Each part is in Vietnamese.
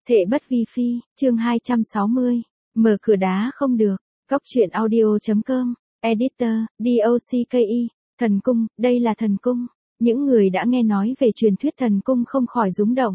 Thệ bất vi phi, chương 260. Mở cửa đá không được. Góc truyện audio.com. Editor, DOCKI. Thần cung, đây là thần cung. Những người đã nghe nói về truyền thuyết thần cung không khỏi rúng động.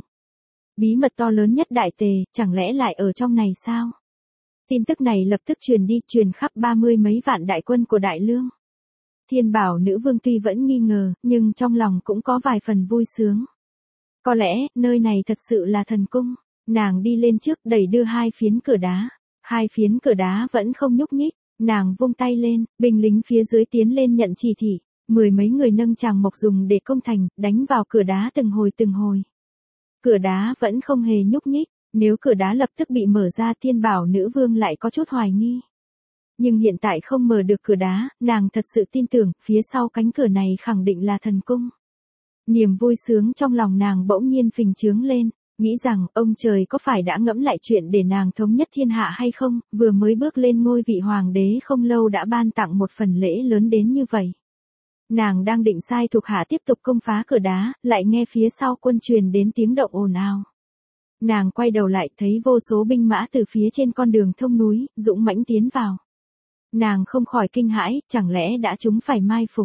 Bí mật to lớn nhất Đại Tề, chẳng lẽ lại ở trong này sao? Tin tức này lập tức truyền đi, truyền khắp 30 mấy vạn đại quân của Đại Lương. Thiên Bảo Nữ Vương tuy vẫn nghi ngờ, nhưng trong lòng cũng có vài phần vui sướng. Có lẽ, nơi này thật sự là thần cung. Nàng đi lên trước đẩy đưa hai phiến cửa đá. Hai phiến cửa đá vẫn không nhúc nhích. Nàng vung tay lên, binh lính phía dưới tiến lên nhận chỉ thị. 10 mấy người nâng tràng mộc dùng để công thành, đánh vào cửa đá từng hồi. Cửa đá vẫn không hề nhúc nhích. Nếu cửa đá lập tức bị mở ra, Thiên Bảo Nữ Vương lại có chút hoài nghi. Nhưng hiện tại không mở được cửa đá, nàng thật sự tin tưởng, phía sau cánh cửa này khẳng định là thần cung. Niềm vui sướng trong lòng nàng bỗng nhiên phình trướng lên, nghĩ rằng ông trời có phải đã ngẫm lại chuyện để nàng thống nhất thiên hạ hay không, vừa mới bước lên ngôi vị hoàng đế không lâu đã ban tặng một phần lễ lớn đến như vậy. Nàng đang định sai thuộc hạ tiếp tục công phá cửa đá, lại nghe phía sau quân truyền đến tiếng động ồn ào. Nàng quay đầu lại thấy vô số binh mã từ phía trên con đường thông núi, dũng mãnh tiến vào. Nàng không khỏi kinh hãi, chẳng lẽ đã chúng phải mai phục.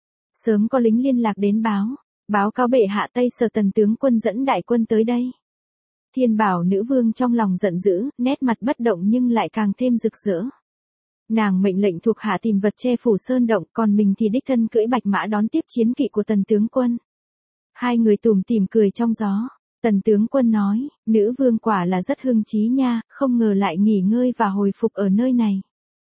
Sớm có lính liên lạc đến báo cáo bệ hạ Tây Sở Tần tướng quân dẫn đại quân tới đây. Thiên Bảo Nữ Vương trong lòng giận dữ, nét mặt bất động nhưng lại càng thêm rực rỡ. Nàng mệnh lệnh thuộc hạ tìm vật che phủ sơn động, còn mình thì đích thân cưỡi bạch mã đón tiếp chiến kỵ của Tần tướng quân. Hai người tủm tỉm cười trong gió. Tần tướng quân nói, nữ vương quả là rất hưng trí nha, không ngờ lại nghỉ ngơi và hồi phục ở nơi này.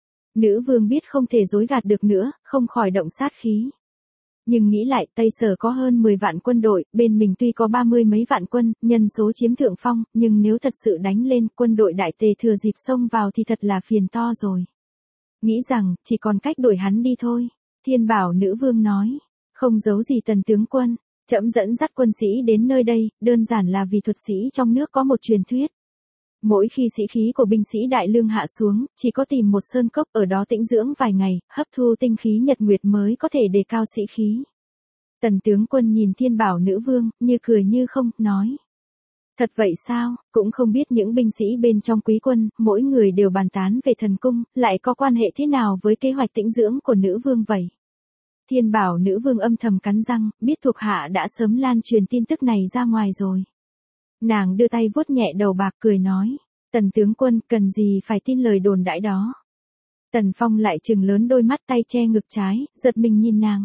Nữ vương biết không thể dối gạt được nữa, không khỏi động sát khí. Nhưng nghĩ lại, Tây Sở có hơn 10 vạn quân đội, bên mình tuy có 30 mấy vạn quân, nhân số chiếm thượng phong, nhưng nếu thật sự đánh lên, quân đội Đại Tề thừa dịp xông vào thì thật là phiền to rồi. Nghĩ rằng, chỉ còn cách đuổi hắn đi thôi. Thiên Bảo Nữ Vương nói, không giấu gì Tần tướng quân, trẫm dẫn dắt quân sĩ đến nơi đây, đơn giản là vì thuật sĩ trong nước có một truyền thuyết. Mỗi khi sĩ khí của binh sĩ Đại Lương hạ xuống, chỉ có tìm một sơn cốc ở đó tĩnh dưỡng vài ngày, hấp thu tinh khí nhật nguyệt mới có thể đề cao sĩ khí. Tần tướng quân nhìn Thiên Bảo Nữ Vương, như cười như không, nói. Thật vậy sao, cũng không biết những binh sĩ bên trong quý quân, mỗi người đều bàn tán về thần cung, lại có quan hệ thế nào với kế hoạch tĩnh dưỡng của nữ vương vậy? Thiên Bảo Nữ Vương âm thầm cắn răng, biết thuộc hạ đã sớm lan truyền tin tức này ra ngoài rồi. Nàng đưa tay vuốt nhẹ đầu bạc cười nói, Tần tướng quân cần gì phải tin lời đồn đãi đó. Tần Phong lại trừng lớn đôi mắt, tay che ngực trái, giật mình nhìn nàng.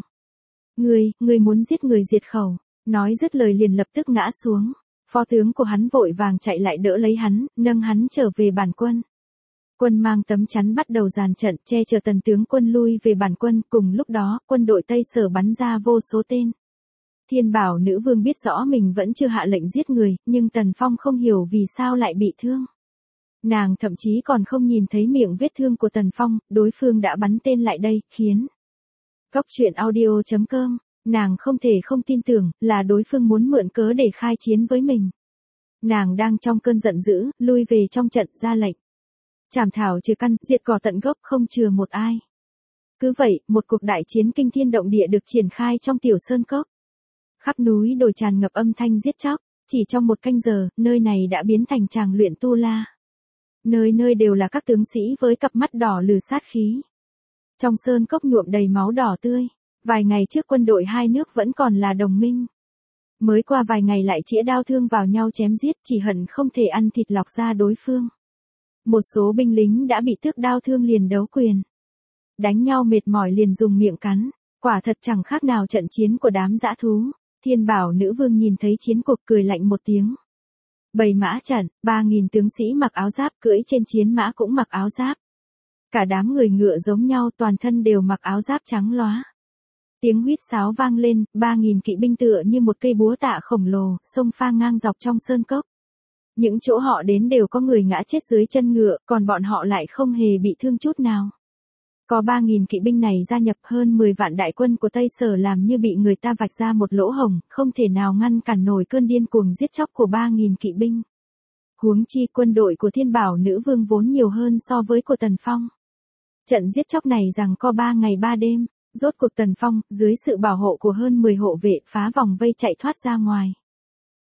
Ngươi muốn giết người diệt khẩu, nói dứt lời liền lập tức ngã xuống. Phó tướng của hắn vội vàng chạy lại đỡ lấy hắn, nâng hắn trở về bản quân. Quân mang tấm chắn bắt đầu dàn trận, che chở Tần tướng quân lui về bản quân, cùng lúc đó, quân đội Tây Sở bắn ra vô số tên. Thiên Bảo Nữ Vương biết rõ mình vẫn chưa hạ lệnh giết người, nhưng Tần Phong không hiểu vì sao lại bị thương. Nàng thậm chí còn không nhìn thấy miệng vết thương của Tần Phong, đối phương đã bắn tên lại đây, khiến. Góc truyện audio.com, nàng không thể không tin tưởng, là đối phương muốn mượn cớ để khai chiến với mình. Nàng đang trong cơn giận dữ, lui về trong trận ra lệnh. Chảm thảo trừ căn, diệt cỏ tận gốc, không chừa một ai. Cứ vậy, một cuộc đại chiến kinh thiên động địa được triển khai trong tiểu sơn cốc. Khắp núi đồi tràn ngập âm thanh giết chóc, chỉ trong một canh giờ, nơi này đã biến thành tràng luyện tu la. Nơi nơi đều là các tướng sĩ với cặp mắt đỏ lừ sát khí. Trong sơn cốc nhuộm đầy máu đỏ tươi, vài ngày trước quân đội hai nước vẫn còn là đồng minh. Mới qua vài ngày lại chĩa đao thương vào nhau chém giết, chỉ hận không thể ăn thịt lọc da đối phương. Một số binh lính đã bị tước đao thương liền đấu quyền. Đánh nhau mệt mỏi liền dùng miệng cắn, quả thật chẳng khác nào trận chiến của đám dã thú. Thiên Bảo Nữ Vương nhìn thấy chiến cuộc cười lạnh một tiếng. Bầy mã trận, 3.000 tướng sĩ mặc áo giáp cưỡi trên chiến mã cũng mặc áo giáp. Cả đám người ngựa giống nhau, toàn thân đều mặc áo giáp trắng lóa. Tiếng huýt sáo vang lên, 3.000 kỵ binh tựa như một cây búa tạ khổng lồ, xông pha ngang dọc trong sơn cốc. Những chỗ họ đến đều có người ngã chết dưới chân ngựa, còn bọn họ lại không hề bị thương chút nào. Có 3.000 kỵ binh này gia nhập hơn 10 vạn đại quân của Tây Sở làm như bị người ta vạch ra một lỗ hổng, không thể nào ngăn cản nổi cơn điên cuồng giết chóc của 3.000 kỵ binh. Huống chi quân đội của Thiên Bảo Nữ Vương vốn nhiều hơn so với của Tần Phong. Trận giết chóc này giằng co 3 ngày 3 đêm, rốt cuộc Tần Phong, dưới sự bảo hộ của hơn 10 hộ vệ phá vòng vây chạy thoát ra ngoài.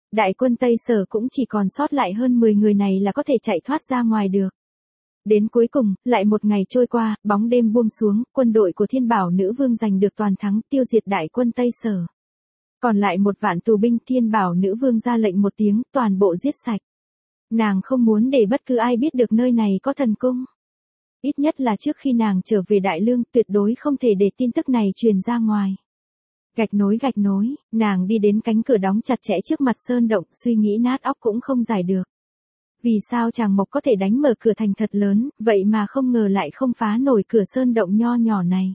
Đại quân Tây Sở cũng chỉ còn sót lại hơn 10 người này là có thể chạy thoát ra ngoài được. Đến cuối cùng, lại một ngày trôi qua, bóng đêm buông xuống, quân đội của Thiên Bảo Nữ Vương giành được toàn thắng, tiêu diệt đại quân Tây Sở. Còn lại 1 vạn tù binh, Thiên Bảo Nữ Vương ra lệnh một tiếng, toàn bộ giết sạch. Nàng không muốn để bất cứ ai biết được nơi này có thần cung. Ít nhất là trước khi nàng trở về Đại Lương, tuyệt đối không thể để tin tức này truyền ra ngoài. Gạch nối, nàng đi đến cánh cửa đóng chặt chẽ trước mặt sơn động, suy nghĩ nát óc cũng không giải được. Vì sao chàng Mộc có thể đánh mở cửa thành thật lớn, vậy mà không ngờ lại không phá nổi cửa sơn động nho nhỏ này.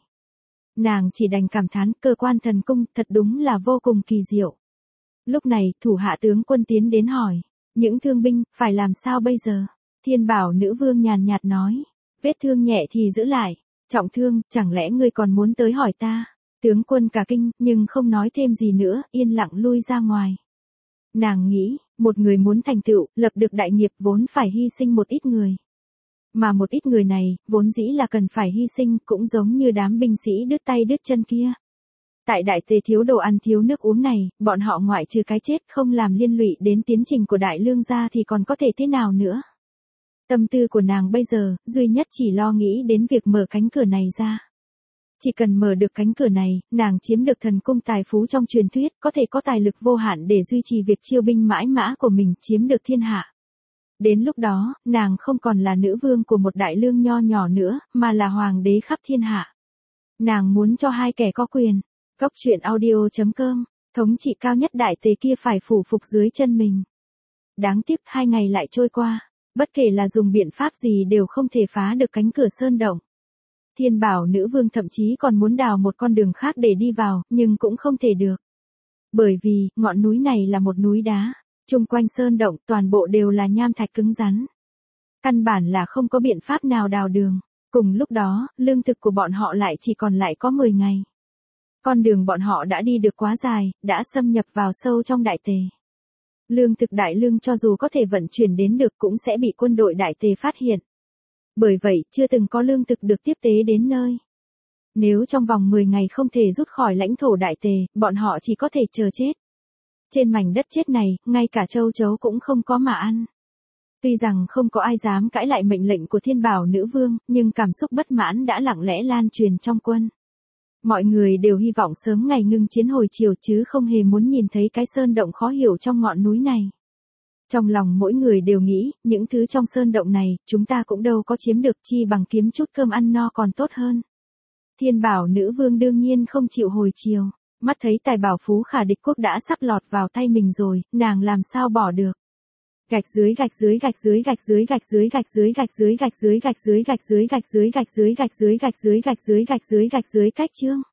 Nàng chỉ đành cảm thán, cơ quan thần cung thật đúng là vô cùng kỳ diệu. Lúc này, thủ hạ tướng quân tiến đến hỏi, những thương binh, phải làm sao bây giờ? Thiên Bảo Nữ Vương nhàn nhạt nói, vết thương nhẹ thì giữ lại, trọng thương, chẳng lẽ ngươi còn muốn tới hỏi ta? Tướng quân cả kinh, nhưng không nói thêm gì nữa, yên lặng lui ra ngoài. Nàng nghĩ, một người muốn thành tựu, lập được đại nghiệp vốn phải hy sinh một ít người. Mà một ít người này, vốn dĩ là cần phải hy sinh, cũng giống như đám binh sĩ đứt tay đứt chân kia. Tại đại tề thiếu đồ ăn thiếu nước uống này, bọn họ ngoại trừ cái chết không làm liên lụy đến tiến trình của Đại Lương gia thì còn có thể thế nào nữa. Tâm tư của nàng bây giờ, duy nhất chỉ lo nghĩ đến việc mở cánh cửa này ra. Chỉ cần mở được cánh cửa này, nàng chiếm được thần cung tài phú trong truyền thuyết, có thể có tài lực vô hạn để duy trì việc chiêu binh mãi mã của mình, chiếm được thiên hạ. Đến lúc đó, nàng không còn là nữ vương của một đại lương nho nhỏ nữa, mà là hoàng đế khắp thiên hạ. Nàng muốn cho hai kẻ có quyền. Góc truyện audio.com, thống trị cao nhất đại tề kia phải phủ phục dưới chân mình. Đáng tiếc 2 ngày lại trôi qua, bất kể là dùng biện pháp gì đều không thể phá được cánh cửa sơn động. Thiên Bảo Nữ Vương thậm chí còn muốn đào một con đường khác để đi vào, nhưng cũng không thể được. Bởi vì, ngọn núi này là một núi đá, chung quanh sơn động toàn bộ đều là nham thạch cứng rắn. Căn bản là không có biện pháp nào đào đường. Cùng lúc đó, lương thực của bọn họ lại chỉ còn lại có 10 ngày. Con đường bọn họ đã đi được quá dài, đã xâm nhập vào sâu trong đại tề. Lương thực Đại Lương cho dù có thể vận chuyển đến được cũng sẽ bị quân đội đại tề phát hiện. Bởi vậy, chưa từng có lương thực được tiếp tế đến nơi. Nếu trong vòng 10 ngày không thể rút khỏi lãnh thổ đại tề, bọn họ chỉ có thể chờ chết. Trên mảnh đất chết này, ngay cả châu chấu cũng không có mà ăn. Tuy rằng không có ai dám cãi lại mệnh lệnh của Thiên Bảo Nữ Vương, nhưng cảm xúc bất mãn đã lặng lẽ lan truyền trong quân. Mọi người đều hy vọng sớm ngày ngưng chiến hồi chiều chứ không hề muốn nhìn thấy cái sơn động khó hiểu trong ngọn núi này. Trong lòng mỗi người đều nghĩ, những thứ trong sơn động này, chúng ta cũng đâu có chiếm được, chi bằng kiếm chút cơm ăn no còn tốt hơn. Thiên Bảo Nữ Vương đương nhiên không chịu hồi chiều, mắt thấy tài bảo phú khả địch quốc đã sắp lọt vào tay mình rồi, nàng làm sao bỏ được. Gạch dưới gạch dưới gạch dưới gạch dưới gạch dưới gạch dưới gạch dưới gạch dưới gạch dưới gạch dưới gạch dưới gạch dưới gạch dưới gạch dưới gạch dưới gạch dưới gạch dưới cách chương.